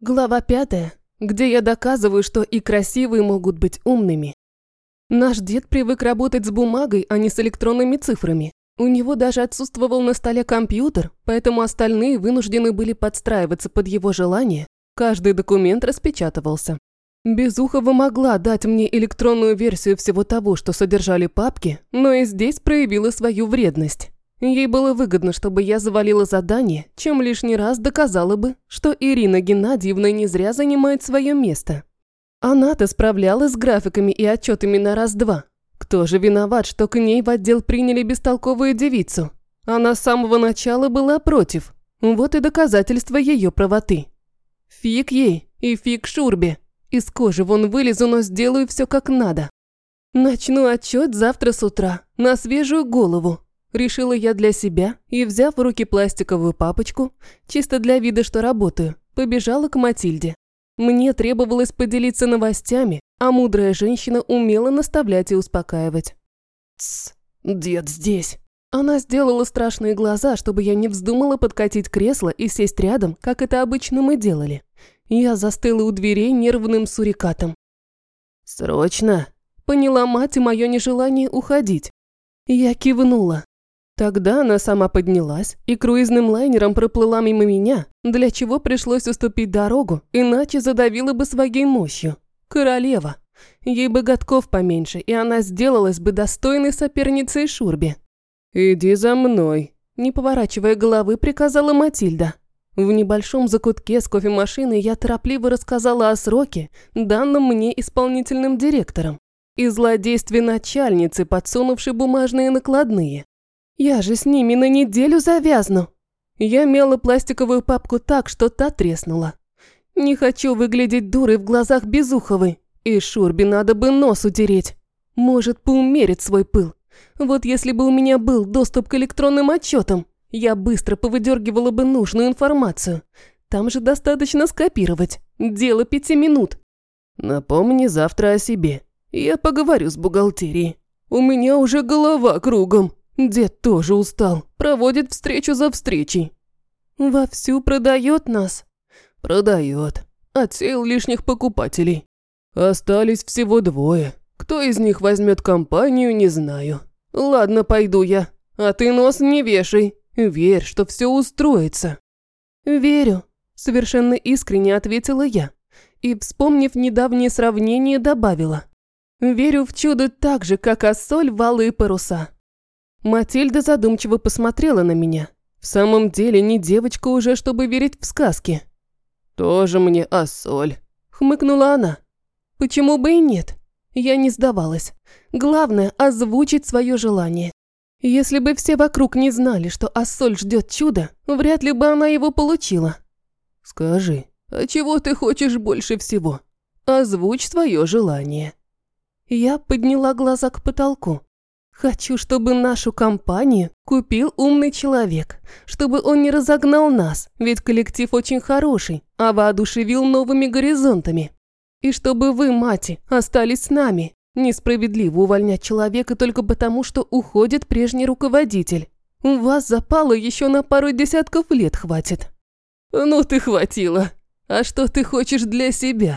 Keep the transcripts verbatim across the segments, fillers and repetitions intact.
Глава пятая, где я доказываю, что и красивые могут быть умными. Наш дед привык работать с бумагой, а не с электронными цифрами. У него даже отсутствовал на столе компьютер, поэтому остальные вынуждены были подстраиваться под его желание. Каждый документ распечатывался. Безухова могла дать мне электронную версию всего того, что содержали папки, но и здесь проявила свою вредность. Ей было выгодно, чтобы я завалила задание, чем лишний раз доказала бы, что Ирина Геннадьевна не зря занимает свое место. Она-то справлялась с графиками и отчетами на раз-два. Кто же виноват, что к ней в отдел приняли бестолковую девицу? Она с самого начала была против. Вот и доказательство ее правоты. Фиг ей и фиг Шурбе. Из кожи вон вылезу, но сделаю все как надо. Начну отчет завтра с утра, на свежую голову. Решила я для себя и, взяв в руки пластиковую папочку, чисто для вида, что работаю, побежала к Матильде. Мне требовалось поделиться новостями, а мудрая женщина умела наставлять и успокаивать. «Тсс, дед здесь». Она сделала страшные глаза, чтобы я не вздумала подкатить кресло и сесть рядом, как это обычно мы делали. Я застыла у дверей нервным сурикатом. «Срочно?» – поняла мать и мое нежелание уходить. Я кивнула. Тогда она сама поднялась и круизным лайнером проплыла мимо меня, для чего пришлось уступить дорогу, иначе задавила бы своей мощью. Королева. Ей бы годков поменьше, и она сделалась бы достойной соперницей Шурбе. «Иди за мной», – не поворачивая головы, приказала Матильда. В небольшом закутке с кофемашиной я торопливо рассказала о сроке, данном мне исполнительным директором, и злодействе начальницы, подсунувшей бумажные накладные. Я же с ними на неделю завязну. Я мяла пластиковую папку так, что та треснула. Не хочу выглядеть дурой в глазах Безуховой, и Шурбе надо бы нос утереть. Может, поумерить свой пыл. Вот если бы у меня был доступ к электронным отчетам, я быстро повыдергивала бы нужную информацию. Там же достаточно скопировать. Дело пяти минут. Напомни завтра о себе. Я поговорю с бухгалтерией. У меня уже голова кругом. Дед тоже устал. Проводит встречу за встречей. Вовсю продает нас. Продает. Отсеял лишних покупателей. Остались всего двое. Кто из них возьмет компанию, не знаю. Ладно, пойду я. А ты нос не вешай. Верь, что все устроится. Верю. Совершенно искренне ответила я. И, вспомнив недавнее сравнение, добавила. Верю в чудо так же, как Ассоль в алые паруса. Матильда задумчиво посмотрела на меня. В самом деле не девочка уже, чтобы верить в сказки. «Тоже мне Ассоль», – хмыкнула она. «Почему бы и нет?» Я не сдавалась. Главное – озвучить свое желание. Если бы все вокруг не знали, что Ассоль ждет чуда, вряд ли бы она его получила. «Скажи, а чего ты хочешь больше всего? Озвучь свое желание». Я подняла глаза к потолку. Хочу, чтобы нашу компанию купил умный человек, чтобы он не разогнал нас, ведь коллектив очень хороший, а воодушевил новыми горизонтами. И чтобы вы, мати, остались с нами. Несправедливо увольнять человека только потому, что уходит прежний руководитель. У вас запала еще на пару десятков лет хватит. Ну ты хватила. А что ты хочешь для себя?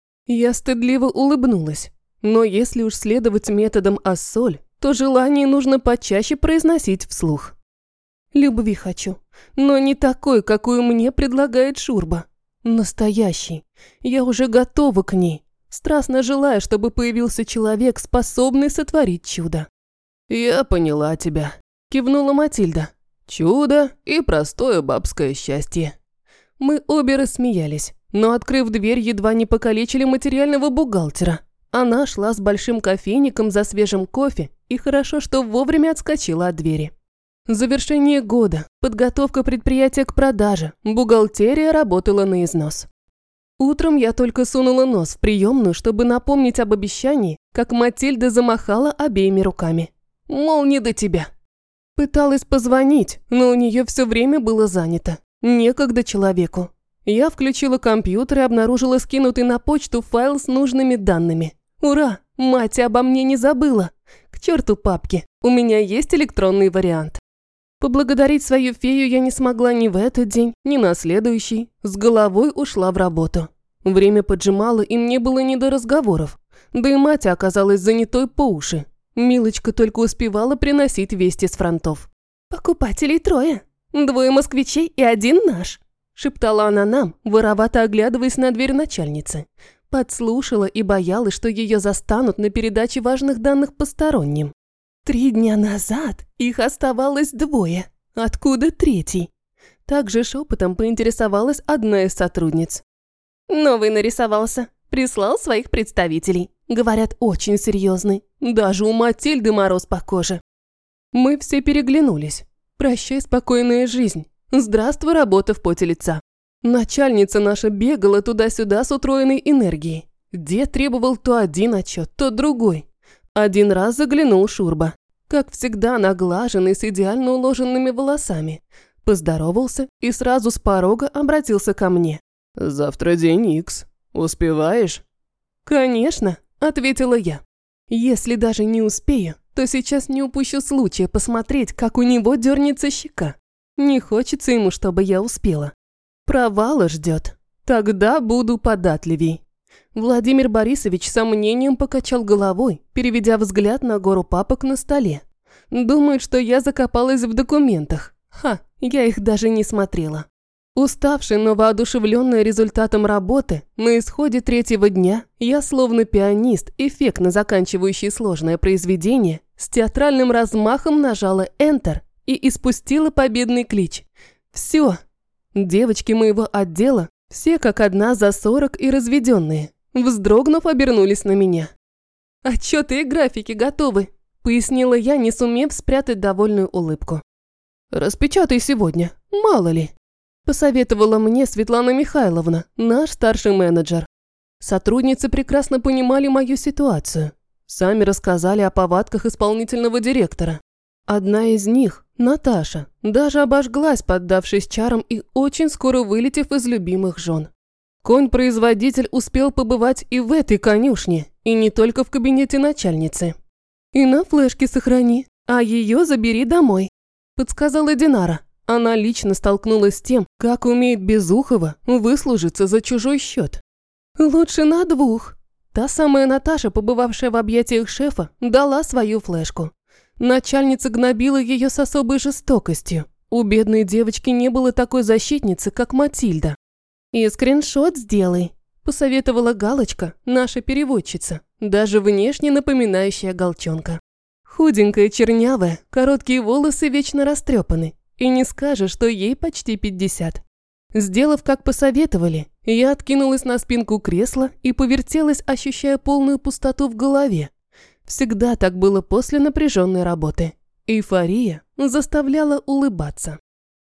Я стыдливо улыбнулась. Но если уж следовать методам Ассоль, то желание нужно почаще произносить вслух. Любви хочу, но не такой, какую мне предлагает Шурба. Настоящий. Я уже готова к ней. Страстно желаю, чтобы появился человек, способный сотворить чудо. «Я поняла тебя», – кивнула Матильда. «Чудо и простое бабское счастье». Мы обе рассмеялись, но, открыв дверь, едва не покалечили материального бухгалтера. Она шла с большим кофейником за свежим кофе, и хорошо, что вовремя отскочила от двери. Завершение года, подготовка предприятия к продаже, бухгалтерия работала на износ. Утром я только сунула нос в приемную, чтобы напомнить об обещании, как Матильда замахала обеими руками. Мол, не до тебя. Пыталась позвонить, но у нее все время было занято. Некогда человеку. Я включила компьютер и обнаружила скинутый на почту файл с нужными данными. Ура! Мать обо мне не забыла. К черту папки, у меня есть электронный вариант. Поблагодарить свою фею я не смогла ни в этот день, ни на следующий. С головой ушла в работу. Время поджимало, и мне было не до разговоров. Да и мать оказалась занятой по уши. Милочка только успевала приносить вести с фронтов. «Покупателей трое. Двое москвичей и один наш», – шептала она нам, воровато оглядываясь на дверь начальницы. Подслушала и боялась, что ее застанут на передаче важных данных посторонним. Три дня назад их оставалось двое. Откуда третий? Также шепотом поинтересовалась одна из сотрудниц. Новый нарисовался. Прислал своих представителей. Говорят, очень серьезный. Даже у Матильды мороз по коже. Мы все переглянулись. Прощай, спокойная жизнь. Здравствуй, работа в поте лица. Начальница наша бегала туда-сюда с утроенной энергией. Дед требовал то один отчет, то другой. Один раз заглянул Шурба. Как всегда, наглаженный, с идеально уложенными волосами. Поздоровался и сразу с порога обратился ко мне. «Завтра день Икс. Успеваешь?» «Конечно», – ответила я. «Если даже не успею, то сейчас не упущу случая посмотреть, как у него дернется щека. Не хочется ему, чтобы я успела. Провала ждет. Тогда буду податливей». Владимир Борисович с сомнением покачал головой, переведя взгляд на гору папок на столе. Думает, что я закопалась в документах. Ха, я их даже не смотрела. Уставшая, но воодушевленная результатом работы, на исходе третьего дня я, словно пианист, эффектно заканчивающий сложное произведение, с театральным размахом нажала Enter и испустила победный клич. Все. Девочки моего отдела, все как одна за сорок и разведенные, вздрогнув, обернулись на меня. «Отчеты и графики готовы», – пояснила я, не сумев спрятать довольную улыбку. «Распечатай сегодня, мало ли», – посоветовала мне Светлана Михайловна, наш старший менеджер. Сотрудницы прекрасно понимали мою ситуацию. Сами рассказали о повадках исполнительного директора. Одна из них, Наташа, даже обожглась, поддавшись чарам и очень скоро вылетев из любимых жен. Конь-производитель успел побывать и в этой конюшне, и не только в кабинете начальницы. «И на флешке сохрани, а ее забери домой», – подсказала Динара. Она лично столкнулась с тем, как умеет Безухова выслужиться за чужой счет. «Лучше на двух». Та самая Наташа, побывавшая в объятиях шефа, дала свою флешку. Начальница гнобила ее с особой жестокостью. У бедной девочки не было такой защитницы, как Матильда. «И скриншот сделай», – посоветовала Галочка, наша переводчица, даже внешне напоминающая Галчонка. Худенькая, чернявая, короткие волосы вечно растрепаны, и не скажешь, что ей почти пятьдесят. Сделав, как посоветовали, я откинулась на спинку кресла и повертелась, ощущая полную пустоту в голове. Всегда так было после напряженной работы. Эйфория заставляла улыбаться.